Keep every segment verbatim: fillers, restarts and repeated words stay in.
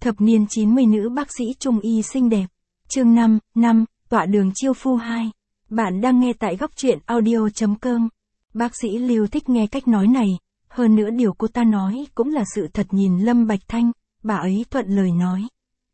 Thập niên chín mươi nữ bác sĩ trung y xinh đẹp. Chương năm, năm, tọa đường chiêu phu hai. Bạn đang nghe tại góc truyện audio chấm com. Bác sĩ Lưu thích nghe cách nói này, hơn nữa điều cô ta nói cũng là sự thật. Nhìn Lâm Bạch Thanh, bà ấy thuận lời nói.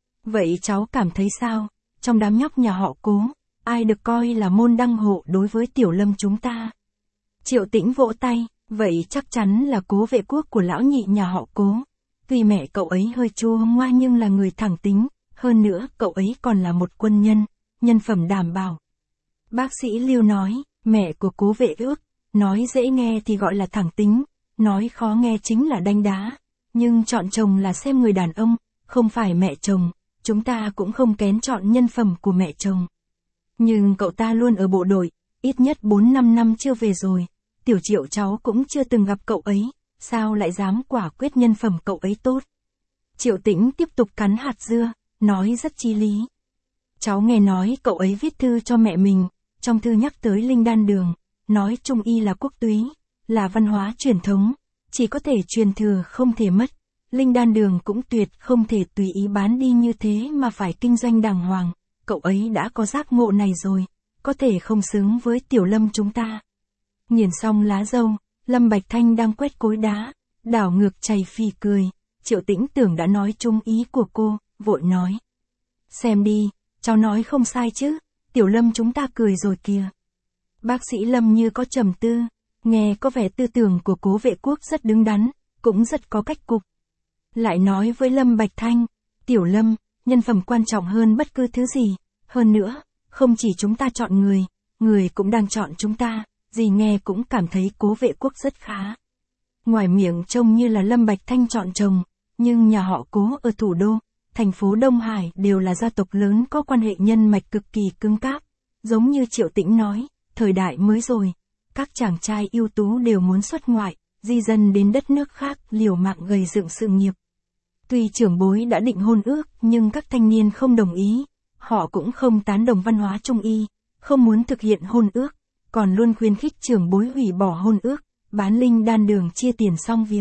Vậy cháu cảm thấy sao, trong đám nhóc nhà họ Cố, ai được coi là môn đăng hộ đối với Tiểu Lâm chúng ta? Triệu Tĩnh vỗ tay, vậy chắc chắn là Cố Vệ Quốc của lão nhị nhà họ Cố. Tuy mẹ cậu ấy hơi chua ngoa nhưng là người thẳng tính, hơn nữa cậu ấy còn là một quân nhân, nhân phẩm đảm bảo. Bác sĩ Lưu nói, mẹ của Cố Vệ Ước, nói dễ nghe thì gọi là thẳng tính, nói khó nghe chính là đanh đá. Nhưng chọn chồng là xem người đàn ông, không phải mẹ chồng, chúng ta cũng không kén chọn nhân phẩm của mẹ chồng. Nhưng cậu ta luôn ở bộ đội, ít nhất bốn năm năm chưa về rồi, Tiểu Triệu cháu cũng chưa từng gặp cậu ấy, sao lại dám quả quyết nhân phẩm cậu ấy tốt. Triệu Tĩnh tiếp tục cắn hạt dưa, nói rất chí lý. Cháu nghe nói cậu ấy viết thư cho mẹ mình, trong thư nhắc tới linh đan đường, nói trung y là quốc túy, là văn hóa truyền thống, chỉ có thể truyền thừa không thể mất. Linh đan đường cũng tuyệt không thể tùy ý bán đi như thế mà phải kinh doanh đàng hoàng. Cậu ấy đã có giác ngộ này rồi, có thể không xứng với Tiểu Lâm chúng ta. Nghiền xong lá dâu, Lâm Bạch Thanh đang quét cối đá, đảo ngược chảy phì cười. Triệu Tĩnh tưởng đã nói chung ý của cô, vội nói. Xem đi, cháu nói không sai chứ, Tiểu Lâm chúng ta cười rồi kìa. Bác sĩ Lâm như có trầm tư, nghe có vẻ tư tưởng của Cố Vệ Quốc rất đứng đắn, cũng rất có cách cục. Lại nói với Lâm Bạch Thanh, Tiểu Lâm, nhân phẩm quan trọng hơn bất cứ thứ gì, hơn nữa, không chỉ chúng ta chọn người, người cũng đang chọn chúng ta, gì nghe cũng cảm thấy Cố Vệ Quốc rất khá. Ngoài miệng trông như là Lâm Bạch Thanh chọn chồng, nhưng nhà họ Cố ở thủ đô, thành phố Đông Hải đều là gia tộc lớn có quan hệ nhân mạch cực kỳ cứng cáp. Giống như Triệu Tĩnh nói, thời đại mới rồi, các chàng trai ưu tú đều muốn xuất ngoại, di dân đến đất nước khác liều mạng gầy dựng sự nghiệp. Tuy trưởng bối đã định hôn ước nhưng các thanh niên không đồng ý, họ cũng không tán đồng văn hóa trung y, không muốn thực hiện hôn ước, còn luôn khuyến khích trưởng bối hủy bỏ hôn ước, bán linh đan đường chia tiền xong việc.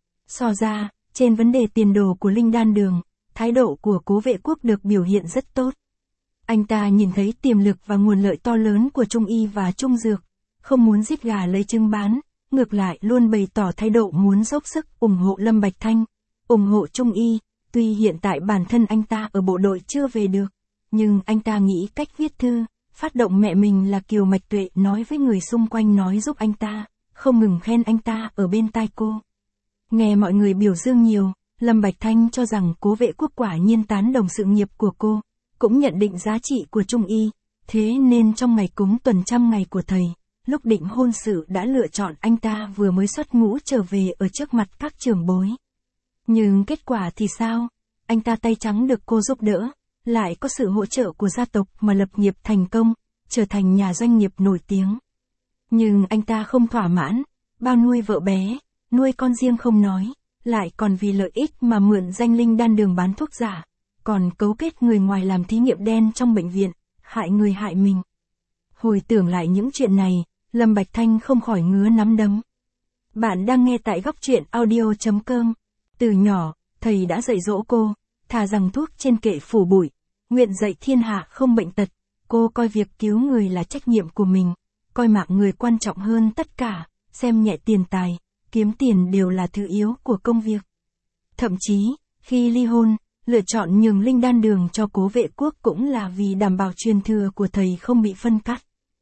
So ra, trên vấn đề tiền đồ của linh đan đường, thái độ của Cố Vệ Quốc được biểu hiện rất tốt. Anh ta nhìn thấy tiềm lực và nguồn lợi to lớn của trung y và trung dược, không muốn giết gà lấy trứng bán, ngược lại luôn bày tỏ thái độ muốn dốc sức ủng hộ Lâm Bạch Thanh, ủng hộ trung y. Tuy hiện tại bản thân anh ta ở bộ đội chưa về được, nhưng anh ta nghĩ cách viết thư, phát động mẹ mình là Kiều Mạch Tuệ nói với người xung quanh nói giúp anh ta, không ngừng khen anh ta ở bên tai cô. Nghe mọi người biểu dương nhiều, Lâm Bạch Thanh cho rằng Cố Vệ Quốc quả nhiên tán đồng sự nghiệp của cô, cũng nhận định giá trị của trung y, thế nên trong ngày cúng tuần trăm ngày của thầy, lúc định hôn sự đã lựa chọn anh ta vừa mới xuất ngũ trở về ở trước mặt các trưởng bối. Nhưng kết quả thì sao? Anh ta tay trắng được cô giúp đỡ, lại có sự hỗ trợ của gia tộc mà lập nghiệp thành công, trở thành nhà doanh nghiệp nổi tiếng. Nhưng anh ta không thỏa mãn, bao nuôi vợ bé, nuôi con riêng không nói, lại còn vì lợi ích mà mượn danh linh đan đường bán thuốc giả, còn cấu kết người ngoài làm thí nghiệm đen trong bệnh viện, hại người hại mình. Hồi tưởng lại những chuyện này, Lâm Bạch Thanh không khỏi ngứa nắm đấm. Bạn đang nghe tại góc truyện audio chấm com. Từ nhỏ, thầy đã dạy dỗ cô, thà rằng thuốc trên kệ phủ bụi, nguyện dạy thiên hạ không bệnh tật. Cô coi việc cứu người là trách nhiệm của mình, coi mạng người quan trọng hơn tất cả, xem nhẹ tiền tài, kiếm tiền đều là thứ yếu của công việc. Thậm chí, khi ly hôn, lựa chọn nhường linh đan đường cho Cố Vệ Quốc cũng là vì đảm bảo truyền thừa của thầy không bị phân cắt.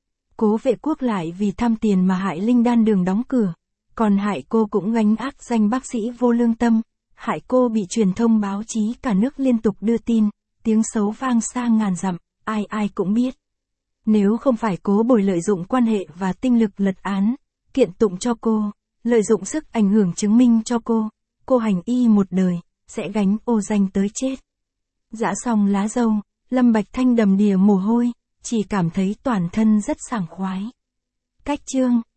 Cố Vệ Quốc lại vì tham tiền mà hại linh đan đường đóng cửa, còn hại cô cũng gánh ác danh bác sĩ vô lương tâm, hại cô bị truyền thông báo chí cả nước liên tục đưa tin, tiếng xấu vang xa ngàn dặm, ai ai cũng biết. Nếu không phải Cố Bồi lợi dụng quan hệ và tinh lực lật án, kiện tụng cho cô, lợi dụng sức ảnh hưởng chứng minh cho cô, cô hành y một đời, sẽ gánh ô danh tới chết. Giã xong lá dâu, Lâm Bạch Thanh đầm đìa mồ hôi, chỉ cảm thấy toàn thân rất sảng khoái. Cách chương